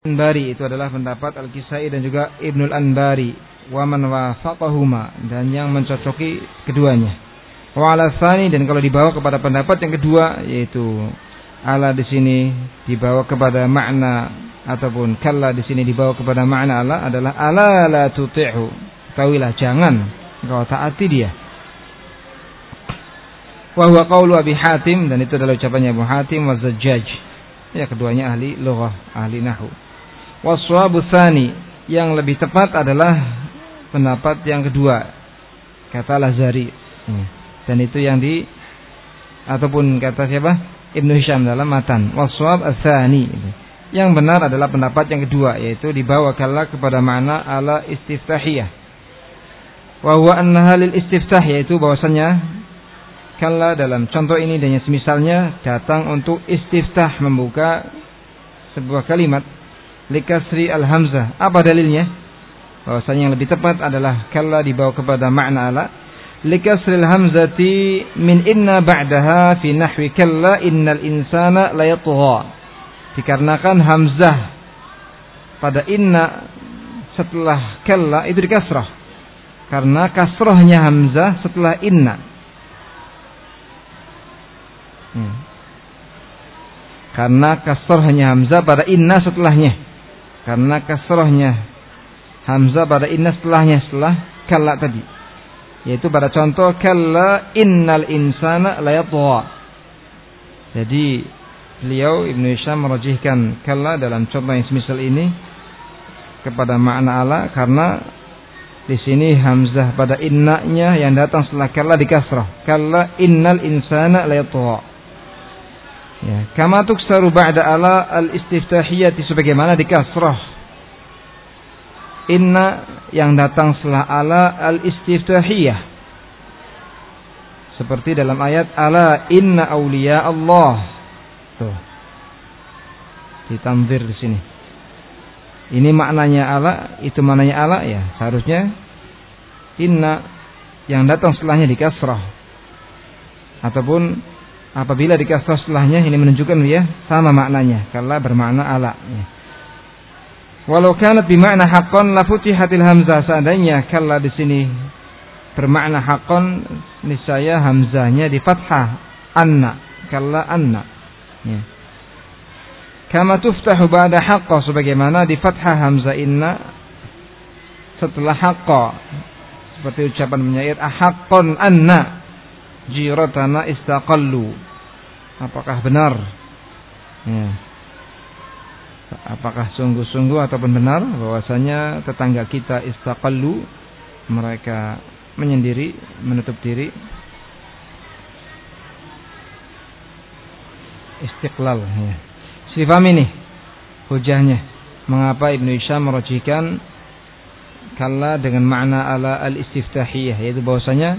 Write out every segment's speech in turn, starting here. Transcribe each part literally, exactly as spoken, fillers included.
Anbari itu adalah pendapat Al-Kisai dan juga Ibnul Anbari wa man wafaqahuma, dan yang mencocoki keduanya. Wa ala tsani, dan kalau dibawa kepada pendapat yang kedua, yaitu ala di sini dibawa kepada makna, ataupun kalla di sini dibawa kepada makna ala, adalah ala la tuti'hu, tahuilah jangan engkau taati dia. Wa huwa qaulu Abi Hatim, dan itu adalah ucapannya Abu Hatim wa Zajjaj. Ya, keduanya ahli lughah, ahli nahwu. Waswabu tsani, yang lebih tepat adalah pendapat yang kedua, kata Lazari. Dan itu yang di ataupun kata siapa? Ibnu Hisham dalam matan. Waswab ats-tsani, yang benar adalah pendapat yang kedua, yaitu dibawa kalla kepada makna ala istiftahiyah. Wa huwa annaha lil istiftah, yaitu bahwasanya kalla dalam contoh ini dan yang semisalnya datang untuk istiftah, membuka sebuah kalimat. Likasri al-hamzah. Apa dalilnya? Bahwasanya yang lebih tepat adalah kalla dibawa kepada makna ala. Likasri al-hamzati min inna ba'daha fi nahwi kalla innal insana la yatgha. Dikarenakan hamzah pada inna setelah kalla itu dikasrah. Karena kasrahnya hamzah setelah inna. Hmm. Karena kasrahnya hamzah pada inna setelahnya. Karena kasrahnya hamzah pada inna setelahnya, setelah kalla tadi, yaitu pada contoh kalla innal insana la yatgha. Jadi beliau Ibnu Hisham merajihkan kalla dalam contoh yang semisal ini kepada makna ala, karena di sini hamzah pada innanya yang datang setelah kalla dikasrah. Kalla innal insana la yatgha. Ya, kama tuksaru ba'da ala al-istiftahiyati, sebagaimana dikasrah inna yang datang setelah ala al-istiftahiyah, seperti dalam ayat ala inna awliya Allah. Tuh, ditamzir di sini. Ini maknanya ala, itu maknanya ala, ya seharusnya inna yang datang setelahnya dikasrah, ataupun apabila dikasrah setelahnya, ini menunjukkan ya sama maknanya, kalla bermakna ala. Ya. Walau kanat bimakna haqqan la futihatil hamzah, seandainya kalla di sini bermakna haqqan, niscaya hamzahnya di fathah anna, kalla anna. Ya. Kama tuftahu ba'da haqqa, sebagaimana di fathah hamzah inna setelah haqqa, seperti ucapan penyair ahaqqan anna jiratana istaqallu. Apakah benar? Ya. Apakah sungguh-sungguh ataupun benar bahwasanya tetangga kita istaqallu, mereka menyendiri, menutup diri. Istiqlal. Ya. Sifam ini hujahnya mengapa Ibnu Hisham merajihkan kalla dengan makna ala al-istiftahiyah, yaitu bahwasanya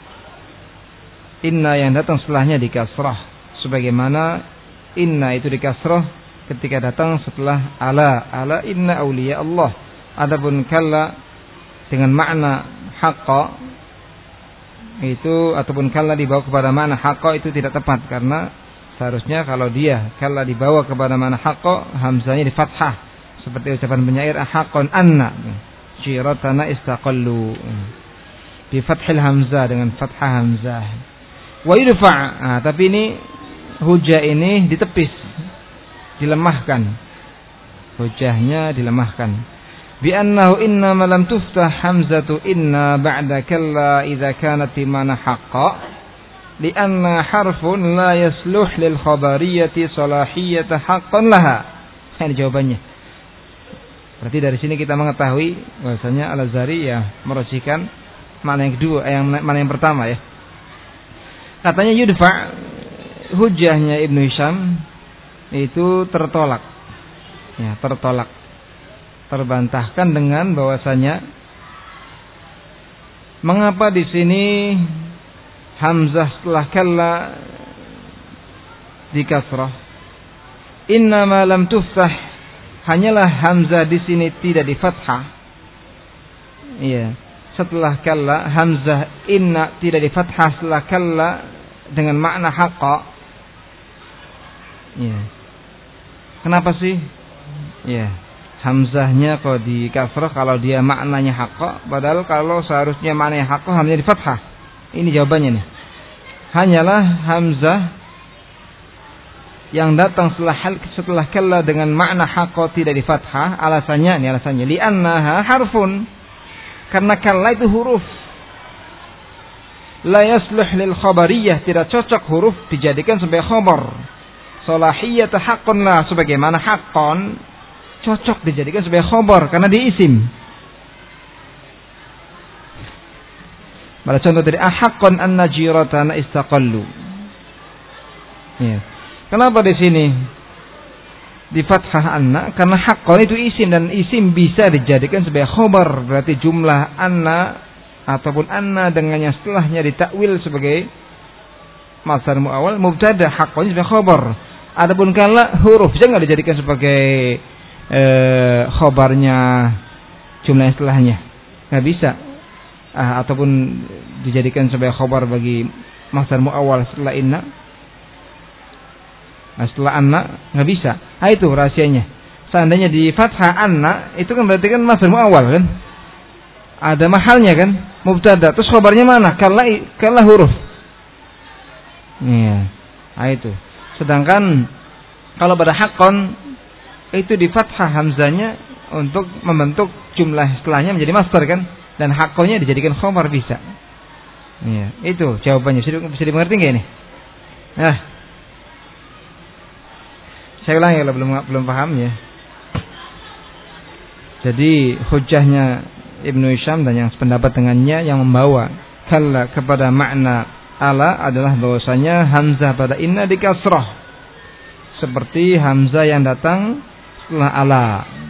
inna yang datang setelahnya dikasrah, sebagaimana inna itu dikasrah ketika datang setelah ala, ala inna awliya Allah. Adapun kalla dengan makna haqqa itu, ataupun kalla dibawa kepada makna haqqa, itu tidak tepat, karena seharusnya kalau dia kalla dibawa kepada makna haqqa, hamzahnya di fathah, seperti ucapan penyair haqqan anna jiratana istaqallu, di fathil hamzah, dengan fathah hamzah. Wa yudfa', nah, tapi ini hujah ini ditepis, dilemahkan, hujahnya dilemahkan. Bi annahu inna ma lam tuftah hamzatu inna ba'da kalla idza kanat bimana haqqa, li anna harfun la yasluh lil khabariyati salahiyata haqqan laha. Ini jawabannya. Berarti dari sini kita mengetahui bahwasanya Al-Azhari ya merajihkan mana yang kedua, yang mana yang pertama ya. Katanya yudfa', hujahnya Ibnu Hisham itu tertolak, ya tertolak, terbantahkan dengan bahwasanya mengapa di sini hamzah setelah kalla dikasrah. Inna ma lam tuftah, hanyalah hamzah di sini tidak di fathah. Iya. Setelah kalla, hamzah inna tidak di fathah setelah kalla dengan makna haqqa. Ya. Kenapa sih? Ya. hamzahnya kok di kasrah kalau dia maknanya haqqa, padahal kalau seharusnya maknanya haqqa hamzahnya di fathah. Ini jawabannya nih. Hanyalah hamzah yang datang setelah setelah kalla dengan makna haqqa tidak di fathah. Alasannya, ini alasannya, li'annaha harfun. Karena kalla itu huruf. La yasluh lil khabariyah, tidak cocok huruf dijadikan sebagai khabar. Salahiyat haqqun la, sebagaimana haqqon cocok dijadikan sebagai khabar karena dia isim. Pada contoh tadi, ahaqqan anna jiratana istaqallu. Ya. Kenapa di sini di fathah anna? Karena haqqan itu isim, dan isim bisa dijadikan sebagai khabar. Berarti jumlah anna ataupun anna dengannya setelahnya ditakwil sebagai masdar muawwal, mubtada, haqqan sebagai khabar. Adapun kala huruf bisa enggak dijadikan sebagai eh, khabarnya jumlah setelahnya? Enggak bisa. Ah, ataupun dijadikan sebagai khabar bagi masdar muawwal setelah inna. Nah, setelah anna enggak bisa. Ah, itu rahasianya. Seandainya di fathah anna, itu kan berarti kan masdar muawwal kan? Ada mahalnya kan? Mubtada. Terus khabarnya mana? Kala kala huruf. Iya. Ah, itu. Sedangkan kalau pada haqqon itu di fathah hamzanya untuk membentuk jumlah setelahnya menjadi masdar kan, dan haqqonnya dijadikan khabar bisa. Iya, itu jawabannya. Bisa, bisa dimengerti enggak ini? Nah, saya ulangi kalau belum belum paham ya. Jadi hujahnya Ibnu Hisham dan yang sependapat dengannya yang membawa kalla kepada makna ala adalah bahwasanya hamzah pada inna di kasrah seperti hamzah yang datang setelah ala.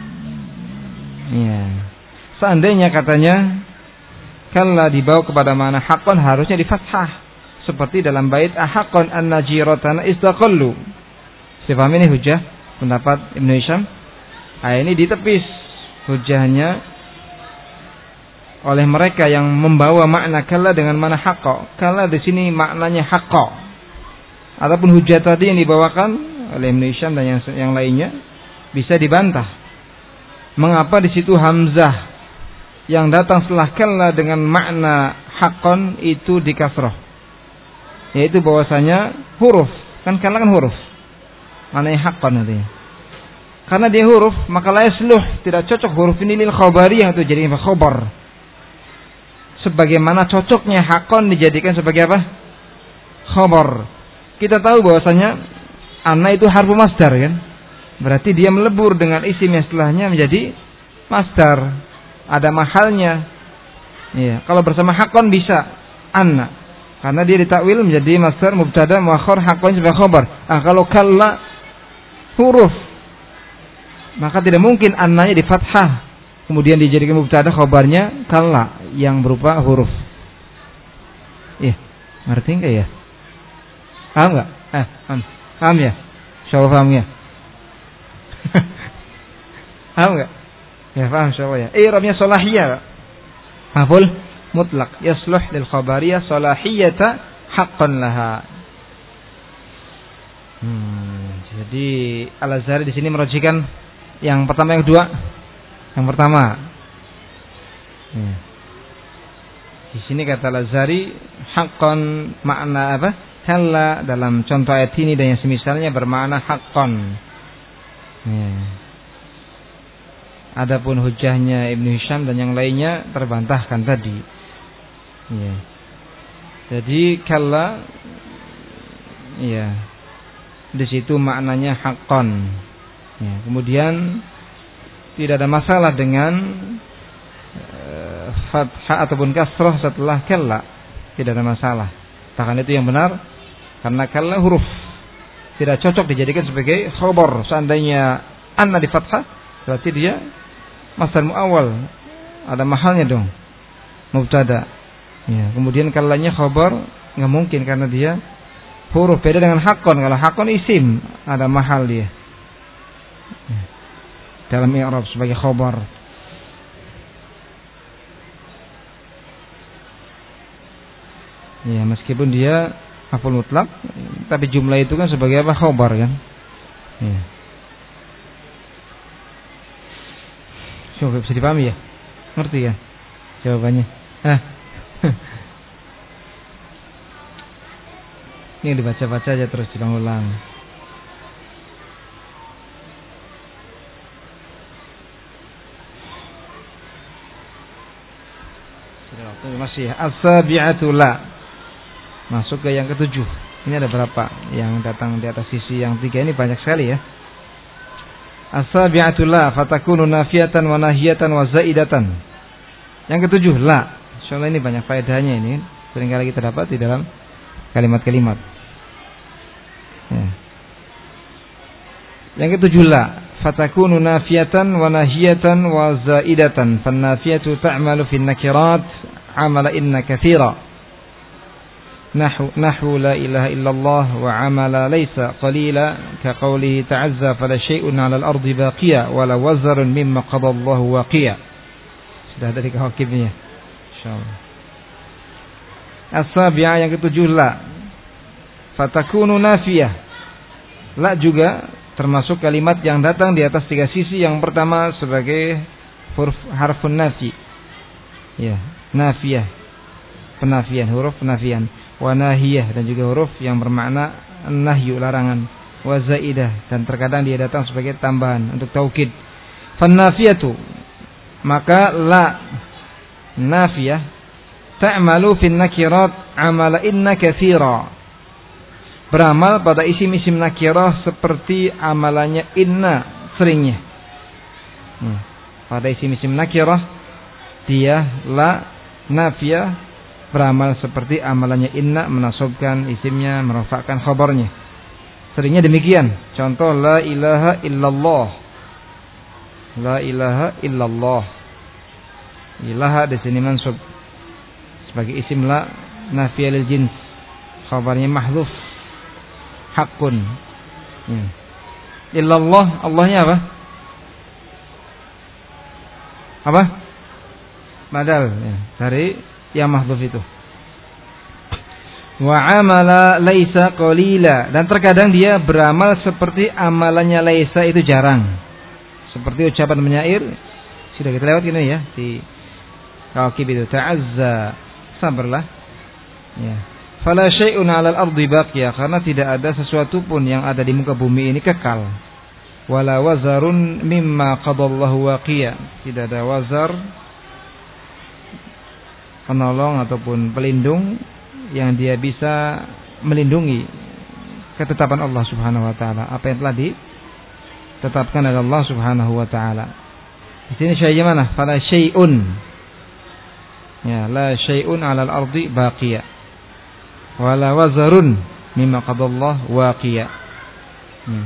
Ya. Seandainya katanya kalla dibawa kepada makna haqqan harusnya di fathah seperti dalam bait ahaqqan an-najiratana istaqallu. Saya paham ini hujah pendapat Ibnu Hisham. Ah, ini ditepis hujahnya oleh mereka yang membawa makna kalla dengan makna haqqa. Kalla di sini maknanya haqqa. Adapun hujah tadi yang dibawakan oleh Ibnu Hisham dan yang, yang lainnya bisa dibantah. Mengapa di situ hamzah yang datang setelah kalla dengan makna haqqan itu di kasrah? Yaitu bahwasanya huruf, kan kalla kan huruf. Maknanya haqqan artinya. Karena dia huruf, maka la yasluh, tidak cocok huruf ini lil khabari yang itu jadi khabar. Sebagaimana cocoknya haqqan dijadikan sebagai apa? Khabar. Kita tahu bahwasanya anna itu harfu masdar kan? Berarti dia melebur dengan isim yang setelahnya menjadi masdar. Ada mahalnya. Iya, kalau bersama haqqan bisa anna. Karena dia ditakwil menjadi masdar mubtada muakhar haqqan sebagai khabar. Ah, kalau kalla huruf, maka tidak mungkin annanya di fathah kemudian dijadikan mubtada khabarnya kalla yang berupa huruf. Iya, ngerti enggak ya? Paham enggak? Eh, paham. Paham ya? Insyaallah paham ya? Paham enggak? Ya, paham insyaallah ya. I'rabnya salahiyah. Maf'ul mutlaq yasluh lil khabariyah salahiyata haqqan laha. Hmm, jadi Al-Azhari di sini merujikan yang pertama yang kedua. Yang pertama. Ya. Di sini kata Al-Azhari haqqan makna apa? Kalla dalam contoh ayat ini dan yang semisalnya bermakna haqqan. Ya. Adapun hujahnya Ibnu Hisham dan yang lainnya terbantahkan tadi. Ya. Jadi kalla ya. Di situ maknanya haqqan. Ya. Kemudian tidak ada masalah dengan uh, fathah ataupun kasrah setelah kalla. Tidak ada masalah. Bahkan itu yang benar karena kalla huruf tidak cocok dijadikan sebagai khabar. Seandainya anna di fathah berarti dia masdar muawwal. Ada mahalnya dong. Mubtada. Ya, kemudian kallanya khabar enggak mungkin karena dia huruf. Beda dengan haqqan. Kalau haqqan isim ada mahal dia. Ya. Dalam i'rab sebagai khabar. Ya, meskipun dia maf'ul mutlaq, tapi jumlah itu kan sebagai apa? Khabar kan? Ya. Coba bisa dipahami ya? Ngerti kan jawabannya? Hah? Ini dibaca-baca aja terus diulang-ulang. Masih as-sabi'atu la. Masuk ke yang ketujuh. Ini ada berapa yang datang di atas sisi yang tiga ini banyak sekali ya. As-sabi'atu la fatakunu nafiyatan wa nahiyatan wa zaidatan. Yang ketujuh la. Insyaallah ini banyak faedahnya ini. Seringkali kita dapat di dalam kalimat-kalimat. Ya. Yang ketujuh la fatakunu nafiyatan wa nahiyatan wa zaidatan. Fan nafiyatu ta'malu fin nakirat amala inna katsira. Nahu nahu la ilaha illallah wa amala laysa qalila ka qawlihi ta'azza fala syai'un 'ala al-ardi baqiya wala wazarun mimma qada Allahu waqiya. Sudah dari hakimnya. Insyaallah. As-sabi'ah yang ketujuh la fatakunu nafiyah. La juga termasuk kalimat yang datang di atas tiga sisi. Yang pertama sebagai huruf harfun nafi. Ya, nafiyah. Penafian, huruf penafian. Wa nahiyah dan juga huruf yang bermakna nahyu, larangan. Wa zaidah dan terkadang dia datang sebagai tambahan untuk taukid. Fan nafiyatu maka la nafiyah ta'malu fin nakirat amala inna katsira. Beramal pada isim-isim nakirah seperti amalannya inna seringnya. Hmm. Pada isim-isim nakirah dia la nafiyah beramal seperti amalannya inna, menasabkan isimnya, merafa'kan khabarnya. Seringnya demikian. Contoh la ilaha illallah. La ilaha illallah. Ilaha di sini mansub sebagai isim la nafiyah lil jins. Khabarnya mahdhuf. Hakun. Hmm. Illallah, Allahnya apa? Apa? Badal ya, dari yang mahdhuf itu. Wa amala laisa qalila dan terkadang dia beramal seperti amalannya laisa itu jarang. Seperti ucapan penyair sudah kita lewat ini ya di Raqib itu ta'azza, sabarlah. Ya. Fala syai'un 'alal ardi baqiya, karena tidak ada sesuatu pun yang ada di muka bumi ini kekal. Wala wazarun mimma qadallahu waqiya, tidak ada wazar penolong ataupun pelindung yang dia bisa melindungi ketetapan Allah Subhanahu wa taala, apa yang telah ditetapkan oleh Allah Subhanahu wa taala. Di sini syai' mana? Fala syai'un. Ya, la syai'un 'alal ardi baqiya. Wala wazarun mimma qadallahu waqiya. Hmm.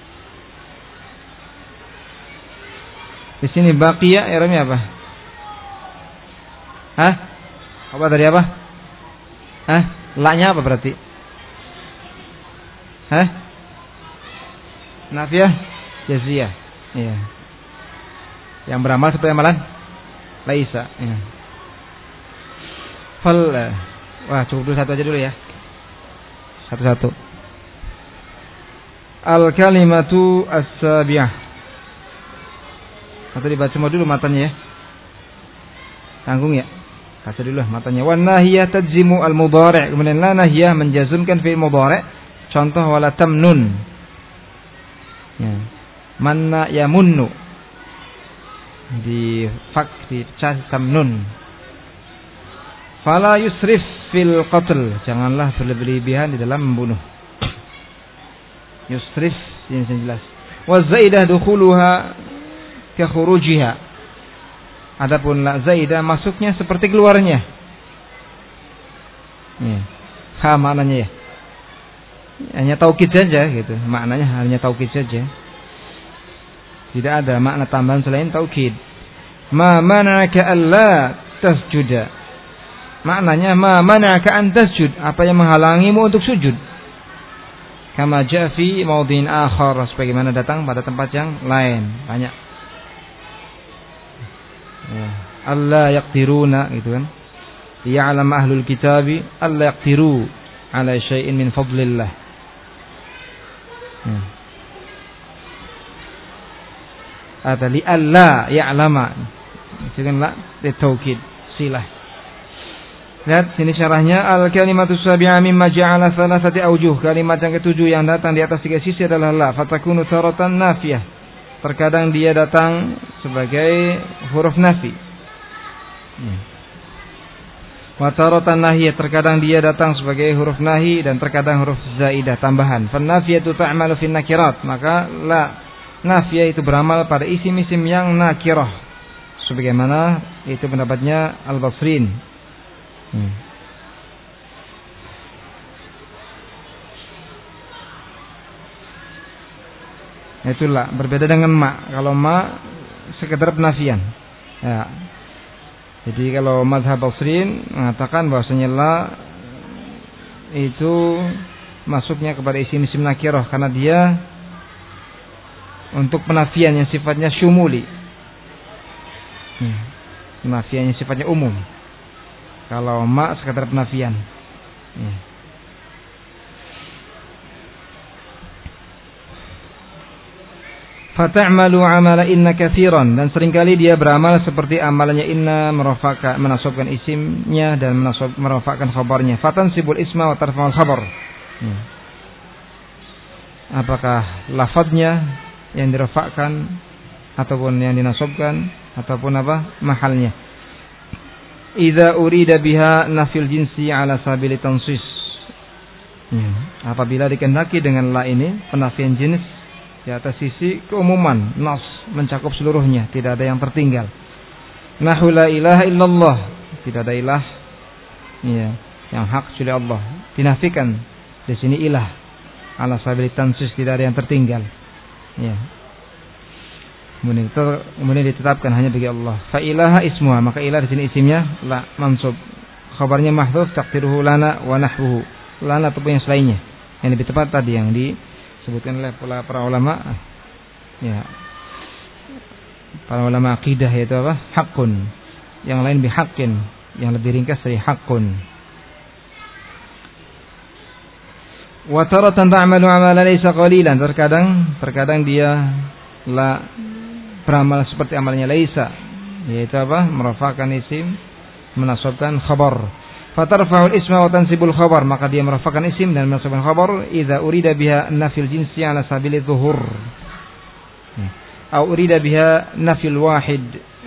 Di sini baqiya i'rabnya apa? Hah? Apa dari apa? Hah? La-nya apa berarti? Hah? Nafiyah jaziyah. Iya. Yang beramal seperti amalan laisa. Iya. Fal wah, cukup dulu satu aja dulu ya. Satu-satu. Al-kalimatu as-sabi'ah. Atau dibaca dulu matanya ya. Tanggung ya. Baca dulu lah matanya. Wan nahiyah tajzimu al-mudhari'. Kemudian la nahiyah menjazmkan fi'il mudhari'. Contoh wala tamnun. Ya. Manna yamunnu. Di fak di cas tamnun. Fala yusrif fil qatl. Janganlah berlebihan di dalam membunuh. Yusrif ini jelas. Wa zaidah dukhuluha ka khurujiha. Adapun la zaidah masuknya seperti keluarnya. Ya. Ha maknanya ya. Hanya taukid saja gitu. Maknanya hanya taukid saja. Tidak ada makna tambahan selain taukid. Ma mana'aka alla tasjuda. Maknanya ma mana'aka an tasjud, apa yang menghalangimu untuk sujud. Kama ja'a fi maudhin akhar, sebagaimana datang pada tempat yang lain, banyak. Ya. Alla yaqdiruna gitu kan. Ya'lam ahlul kitabi alla yaqdiru ala syai'in min fadlillah. Ya. atau li alla ya'lama. Itu kan la litaukid silah. Lihat sini syarahnya, al-kalimatu sabi'a mimma ja'ala thalathati awjuh. Kalimat yang ketujuh yang datang di atas tiga sisi adalah la. Fatakunu taratan nafiyah. Terkadang dia datang sebagai huruf nafi. Wa taratan nahiyah, terkadang dia datang sebagai huruf nahi dan terkadang huruf zaidah tambahan. Fan nafiyatu ta'malu fin nakirat. Maka la nafiyah itu beramal pada isim-isim yang nakirah. Sebagaimana itu pendapatnya Al-Basrin. Hmm. Itulah berbeda dengan ma. Kalau ma sekedar penafian. Ya. Jadi kalau mazhab Basrin mengatakan bahwasanya la itu masuknya kepada isim-isim nakirah karena dia untuk penafian yang sifatnya syumuli. Hmm. Penafian yang sifatnya umum. Kalau ma sekadar penafian. Ya. Fata'malu amala inna katsiran, dan seringkali dia beramal seperti amalannya inna, merofakkan, menasabkan isimnya dan menasab, merofakkan khabarnya. Fatansibul isma wa tarfa'ul khabar. Ya. Apakah lafadznya yang dirofakkan ataupun yang dinasabkan ataupun apa mahalnya? Idza urida biha nafil jinsi ala sabili tansis. Ya. Apabila dikehendaki dengan la ini penafian jenis di atas sisi keumuman, nas mencakup seluruhnya, tidak ada yang tertinggal. Nahu la ilaha illallah, tidak ada ilah ya, yang hak kecuali Allah. Dinafikan di sini ilah ala sabili tansis, tidak ada yang tertinggal. Ya. Kemudian, kemudian ditetapkan hanya bagi Allah. Fa ilaha ismuha, maka ilah di sini isimnya la mansub. Khabarnya mahdhuf taqdiruhu lana wa nahwuhu. Lana ataupun yang selainnya. Yang lebih tepat tadi yang disebutkan oleh para ulama. Ya. Para ulama akidah yaitu apa? Haqqun. Yang lain bihaqqin, yang lebih ringkas dari haqqun. Wa taratan ta'malu 'amalan laysa qalilan. Terkadang terkadang dia la beramal seperti amalnya laisa, yaitu apa? Merafa'kan isim, menasabkan khabar. Fatarfa'ul isma wa tansibul khabar, maka dia merafa'kan isim dan menasabkan khabar idza urida biha nafil jinsi ala sabili dhuhur. Atau urida biha nafil wahid.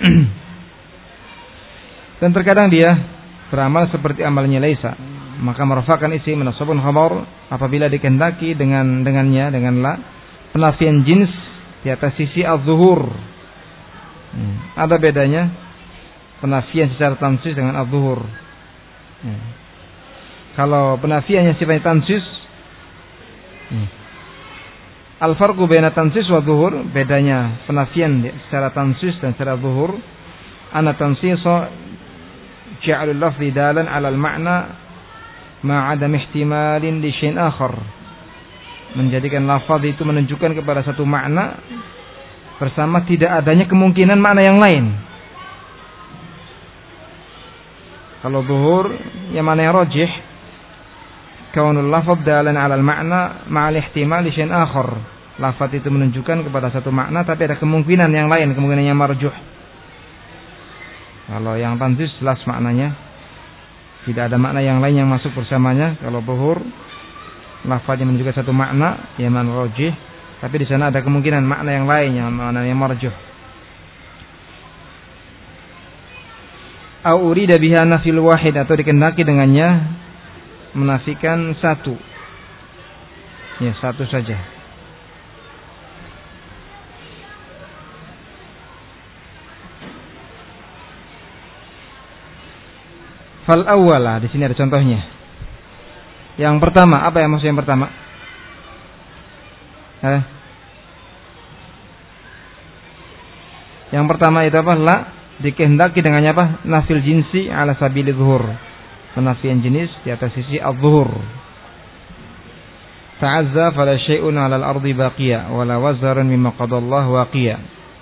Dan terkadang dia beramal seperti amalnya laisa, maka merafa'kan isim, menasabkan khabar apabila dikehendaki dengan dengannya dengan la penafian jins di atas sisi az-zuhur. Hmm. Ada bedanya penafian secara tansis dengan az-zuhur. Hmm. Kalau penafian yang sifatnya tansis, hmm. al-farqu baina tansis wa zuhur, bedanya penafian secara tansis dan secara zuhur. Ana tansisa ja'alul lafzi dalan 'ala al-ma'na ma 'adam ihtimalin li syai'in akhar. Menjadikan lafaz itu menunjukkan kepada satu makna bersama tidak adanya kemungkinan makna yang lain. Kalau zuhur, yang mana yang rajih? Kaunul lafaz dalan 'ala al-ma'na ma'al ihtimal li syai'in akhar. Lafaz itu menunjukkan kepada satu makna tapi ada kemungkinan yang lain, kemungkinan yang marjuh. Kalau yang tanzis jelas maknanya, tidak ada makna yang lain yang masuk bersamanya. Kalau zuhur, lafaznya menunjukkan satu makna yang mana rajih, tapi di sana ada kemungkinan makna yang lain yang makna yang marjuh. Au urida biha nafil wahid, atau dikehendaki dengannya menafikan satu. Ya, satu saja. Fal awwala, di sini ada contohnya. Yang pertama, apa yang maksud yang pertama? Eh? Yang pertama itu apa? La dikehendaki dengannya apa? Nafil jinsi ala sabili zuhur. Penafian jenis di atas sisi az-zuhur. Ta'azza fala syai'un 'alal ardi baqiya wala wazarun mimma qadallahu waqiya.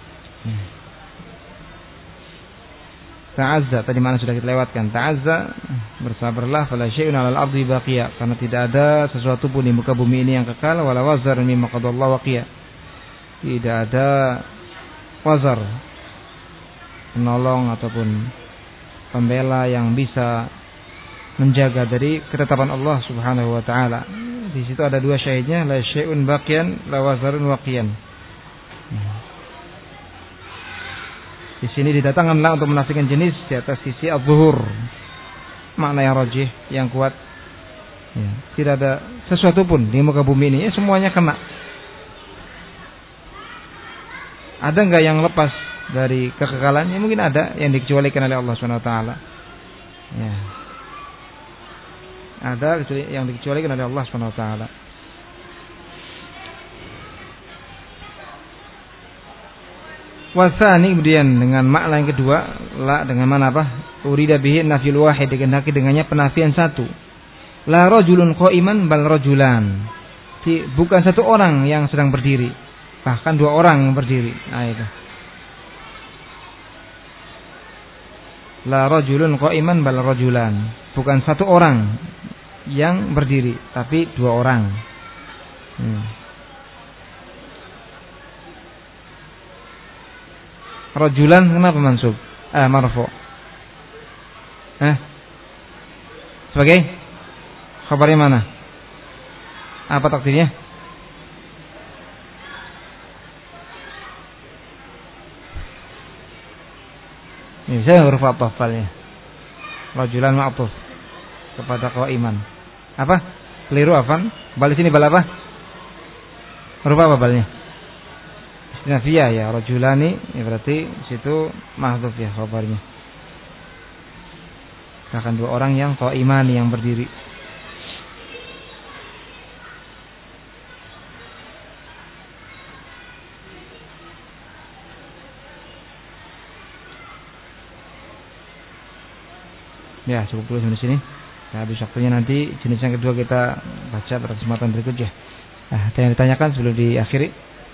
Ta'azza tadi mana sudah kita lewatkan. Ta'azza, bersabarlah, fala syai'un 'alal ardi baqiya, karena tidak ada sesuatu pun di muka bumi ini yang kekal, wala wazarun mimma qadallahu waqiya. Tidak ada wazar, penolong ataupun pembela yang bisa menjaga dari ketetapan Allah Subhanahu wa taala. Di situ ada dua syahidnya, la syai'un baqiyan la wazarun waqiyan. Di sini didatangkan la untuk menafikan jenis di atas sisi az-zuhur. Makna yang rajih, yang kuat. Ya, tidak ada sesuatu pun di muka bumi ini, ya, semuanya kena. Ada enggak yang lepas dari kekekalannya? Mungkin ada yang dikecualikan oleh Allah Subhanahu wa taala. Ya. Ada yang dikecualikan oleh Allah Subhanahu wa taala. Wasani kemudian dengan makna yang kedua, la dengan mana apa? Urida bihi nafyul wahid, dikehendaki dengannya penafian satu. La rajulun qa'iman bal rajulan. Bukan satu orang yang sedang berdiri, bahkan dua orang yang berdiri. Nah, itu. La rajulun qa'iman bal rajulan. Bukan satu orang yang berdiri, tapi dua orang. Hmm. Rajulan kenapa mansub? Eh, marfu. Eh? Sebagai khabarnya mana? Apa takdirnya? Ini saya huruf apa falnya? Rajulan ma'tuf kepada qaiman. Apa? Keliru afan. Bal sini bal apa? Huruf apa balnya? Nafiyah ya, rajulani, ya berarti situ mahdhuf ya khabarnya. Akan dua orang yang qaimani, yang berdiri. Ya, cukup dulu sampai sini. Nah, habis waktunya nanti jenis yang kedua kita baca pada kesempatan berikutnya. Nah, ada yang ditanyakan sebelum diakhiri?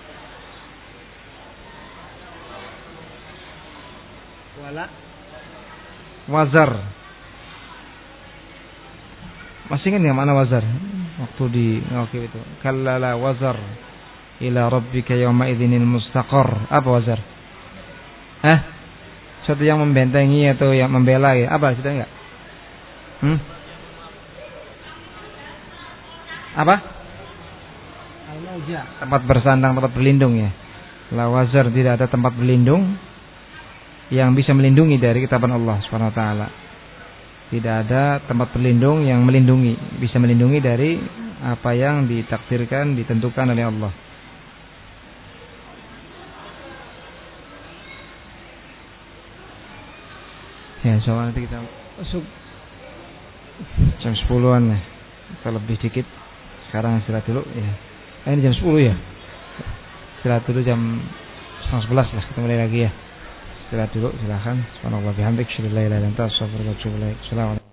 Wala wazar. Masih ingat enggak mana wazar? Waktu di oke itu. Kallala wazar ila rabbika yawma idzinil mustaqar. Apa wazar? Hah? Sesuatu yang membentengi atau yang membela ya? Apa sudah enggak? Hmm? Apa? Al-mauja. Tempat bersandang, tempat berlindung ya. La wazar, tidak ada tempat berlindung yang bisa melindungi dari ketetapan Allah Subhanahu wa taala. Tidak ada tempat berlindung yang melindungi, bisa melindungi dari apa yang ditakdirkan, ditentukan oleh Allah. Ya, soalnya nanti kita masuk jam sepuluhan ya. Atau lebih dikit. Sekarang istirahat dulu ya. Eh, ini jam sepuluh ya. Istirahat dulu jam setengah sebelas lah, kita mulai lagi ya. Istirahat dulu, silakan. Subhanallah bihamdik, syukur la ilaha illa anta, astaghfiruka wa atubu ilaik. Assalamualaikum.